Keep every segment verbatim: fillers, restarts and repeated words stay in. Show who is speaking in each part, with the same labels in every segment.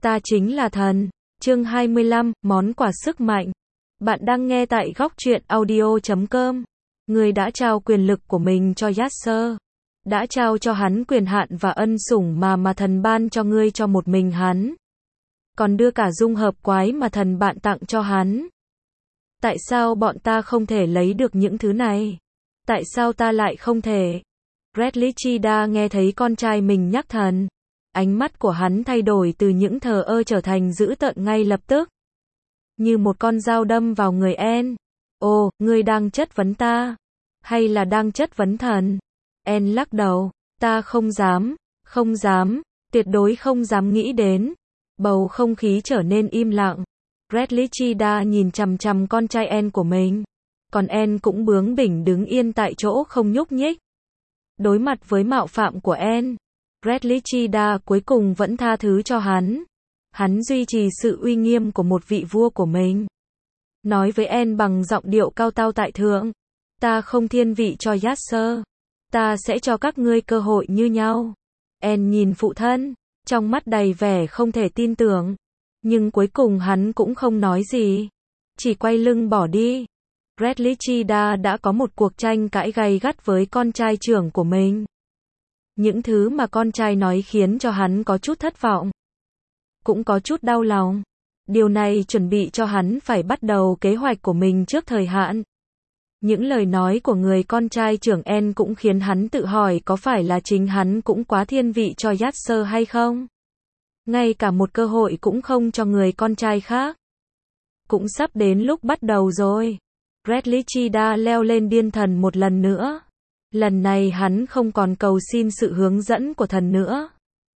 Speaker 1: Ta chính là thần. Chương hai mươi lăm, món quà sức mạnh. Bạn đang nghe tại góc truyện audio chấm com. Người đã trao quyền lực của mình cho Yasser. Đã trao cho hắn quyền hạn và ân sủng mà mà thần ban cho ngươi cho một mình hắn. Còn đưa cả dung hợp quái mà thần bạn tặng cho hắn. Tại sao bọn ta không thể lấy được những thứ này? Tại sao ta lại không thể? Bradley Chida nghe thấy con trai mình nhắc thần. Ánh mắt của hắn thay đổi từ những thờ ơ trở thành dữ tợn ngay lập tức. Như một con dao đâm vào người En. Ồ, ngươi đang chất vấn ta? Hay là đang chất vấn thần? En lắc đầu. Ta không dám, không dám, tuyệt đối không dám nghĩ đến. Bầu không khí trở nên im lặng. Bradley Chida nhìn chằm chằm con trai En của mình. Còn En cũng bướng bỉnh đứng yên tại chỗ không nhúc nhích. Đối mặt với mạo phạm của En, Bradley Chida cuối cùng vẫn tha thứ cho hắn. Hắn duy trì sự uy nghiêm của một vị vua của mình. Nói với En bằng giọng điệu cao tao tại thượng. Ta không thiên vị cho Yasser. Ta sẽ cho các ngươi cơ hội như nhau. En nhìn phụ thân, trong mắt đầy vẻ không thể tin tưởng. Nhưng cuối cùng hắn cũng không nói gì. Chỉ quay lưng bỏ đi. Bradley Chida đã có một cuộc tranh cãi gay gắt với con trai trưởng của mình. Những thứ mà con trai nói khiến cho hắn có chút thất vọng. Cũng có chút đau lòng. Điều này chuẩn bị cho hắn phải bắt đầu kế hoạch của mình trước thời hạn. Những lời nói của người con trai trưởng En cũng khiến hắn tự hỏi có phải là chính hắn cũng quá thiên vị cho Yasser hay không? Ngay cả một cơ hội cũng không cho người con trai khác. Cũng sắp đến lúc bắt đầu rồi. Bradley Chida leo lên điên thần một lần nữa. Lần này hắn không còn cầu xin sự hướng dẫn của thần nữa.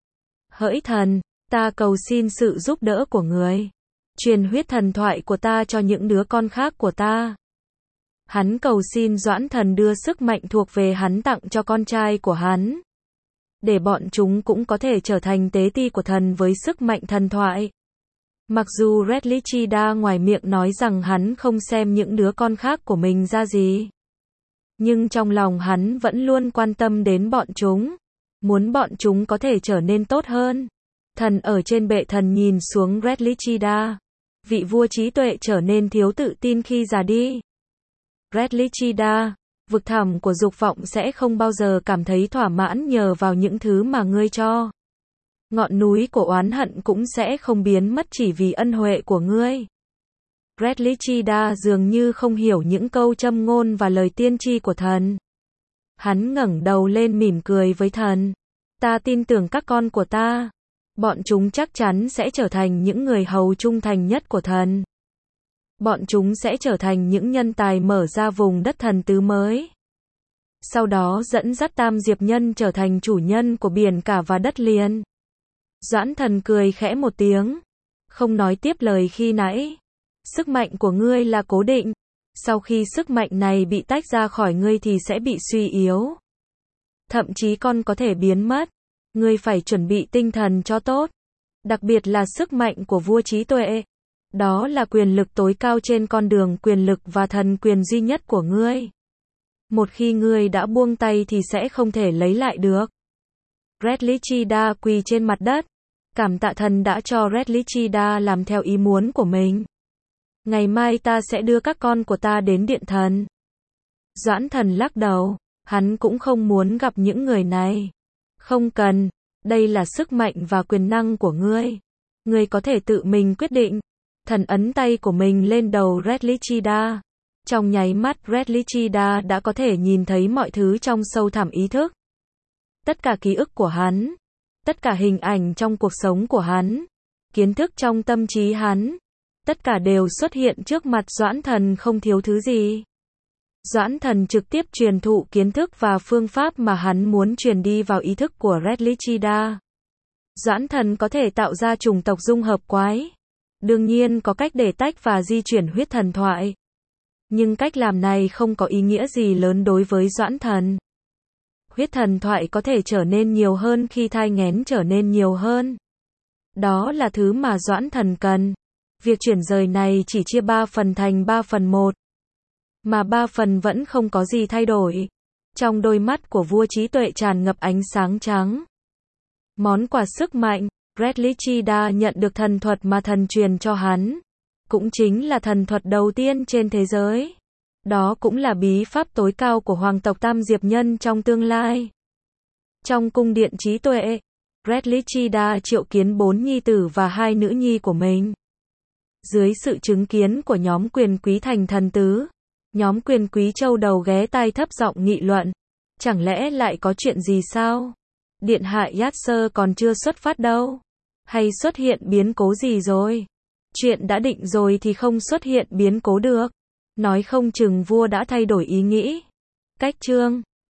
Speaker 1: Hỡi thần, ta cầu xin sự giúp đỡ của người. Truyền huyết thần thoại của ta cho những đứa con khác của ta. Hắn cầu xin Doãn Thần đưa sức mạnh thuộc về hắn tặng cho con trai của hắn. Để bọn chúng cũng có thể trở thành tế ti của thần với sức mạnh thần thoại. Mặc dù Bradley Chida ngoài miệng nói rằng hắn không xem những đứa con khác của mình ra gì. Nhưng trong lòng hắn vẫn luôn quan tâm đến bọn chúng. Muốn bọn chúng có thể trở nên tốt hơn. Thần ở trên bệ thần nhìn xuống Bradley Chida. Vị vua trí tuệ trở nên thiếu tự tin khi già đi. Bradley Chida, vực thẳm của dục vọng sẽ không bao giờ cảm thấy thỏa mãn nhờ vào những thứ mà ngươi cho. Ngọn núi của oán hận cũng sẽ không biến mất chỉ vì ân huệ của ngươi. Bradley Chida dường như không hiểu những câu châm ngôn và lời tiên tri của thần. Hắn ngẩng đầu lên mỉm cười với thần. Ta tin tưởng các con của ta. Bọn chúng chắc chắn sẽ trở thành những người hầu trung thành nhất của thần. Bọn chúng sẽ trở thành những nhân tài mở ra vùng đất thần tứ mới. Sau đó dẫn dắt Tam Diệp Nhân trở thành chủ nhân của biển cả và đất liền. Doãn Thần cười khẽ một tiếng. Không nói tiếp lời khi nãy. Sức mạnh của ngươi là cố định. Sau khi sức mạnh này bị tách ra khỏi ngươi thì sẽ bị suy yếu. Thậm chí còn có thể biến mất. Ngươi phải chuẩn bị tinh thần cho tốt. Đặc biệt là sức mạnh của vua trí tuệ. Đó là quyền lực tối cao trên con đường quyền lực và thần quyền duy nhất của ngươi. Một khi ngươi đã buông tay thì sẽ không thể lấy lại được. Bradley Chida quỳ trên mặt đất. Cảm tạ thần đã cho Bradley Chida làm theo ý muốn của mình. Ngày mai ta sẽ đưa các con của ta đến điện thần. Doãn Thần lắc đầu. Hắn cũng không muốn gặp những người này. Không cần. Đây là sức mạnh và quyền năng của ngươi. Ngươi có thể tự mình quyết định. Thần ấn tay của mình lên đầu Bradley Chida. Trong nháy mắt Bradley Chida đã có thể nhìn thấy mọi thứ trong sâu thẳm ý thức. Tất cả ký ức của hắn. Tất cả hình ảnh trong cuộc sống của hắn. Kiến thức trong tâm trí hắn. Tất cả đều xuất hiện trước mặt Doãn Thần không thiếu thứ gì. Doãn Thần trực tiếp truyền thụ kiến thức và phương pháp mà hắn muốn truyền đi vào ý thức của Bradley Chida. Doãn Thần có thể tạo ra chủng tộc dung hợp quái. Đương nhiên có cách để tách và di chuyển huyết thần thoại. Nhưng cách làm này không có ý nghĩa gì lớn đối với Doãn Thần. Huyết thần thoại có thể trở nên nhiều hơn khi thai nghén trở nên nhiều hơn. Đó là thứ mà Doãn Thần cần. Việc chuyển rời này chỉ chia ba phần thành ba phần một. Mà ba phần vẫn không có gì thay đổi. Trong đôi mắt của vua trí tuệ tràn ngập ánh sáng trắng. Món quà sức mạnh. Red Lichida nhận được thần thuật mà thần truyền cho hắn. Cũng chính là thần thuật đầu tiên trên thế giới. Đó cũng là bí pháp tối cao của hoàng tộc Tam Diệp Nhân trong tương lai. Trong cung điện trí tuệ, Red Lichida triệu kiến bốn nhi tử và hai nữ nhi của mình. Dưới sự chứng kiến của nhóm quyền quý thành thần tứ, nhóm quyền quý châu đầu ghé tai thấp giọng nghị luận. Chẳng lẽ lại có chuyện gì sao? Điện hạ Yasser còn chưa xuất phát đâu. Hay xuất hiện biến cố gì rồi? Chuyện đã định rồi thì không xuất hiện biến cố được. Nói không chừng vua đã thay đổi ý nghĩ. Cách chương